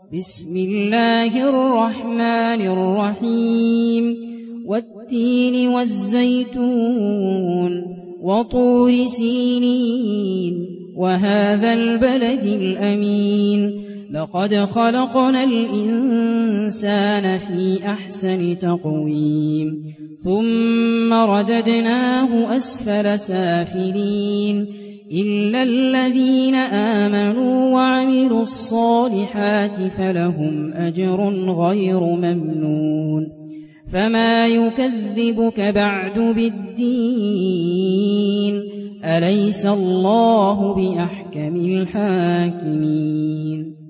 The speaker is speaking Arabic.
بسم الله الرحمن الرحيم والتين والزيتون وطور سينين وهذا البلد الأمين لقد خلقنا الإنسان في أحسن تقويم ثم رددناه أسفل سافلين إلا الذين آمنوا وعملوا الصالحات فلهم أجر غير ممنون فما يكذبك بعد بالدين أليس الله بأحكم الحاكمين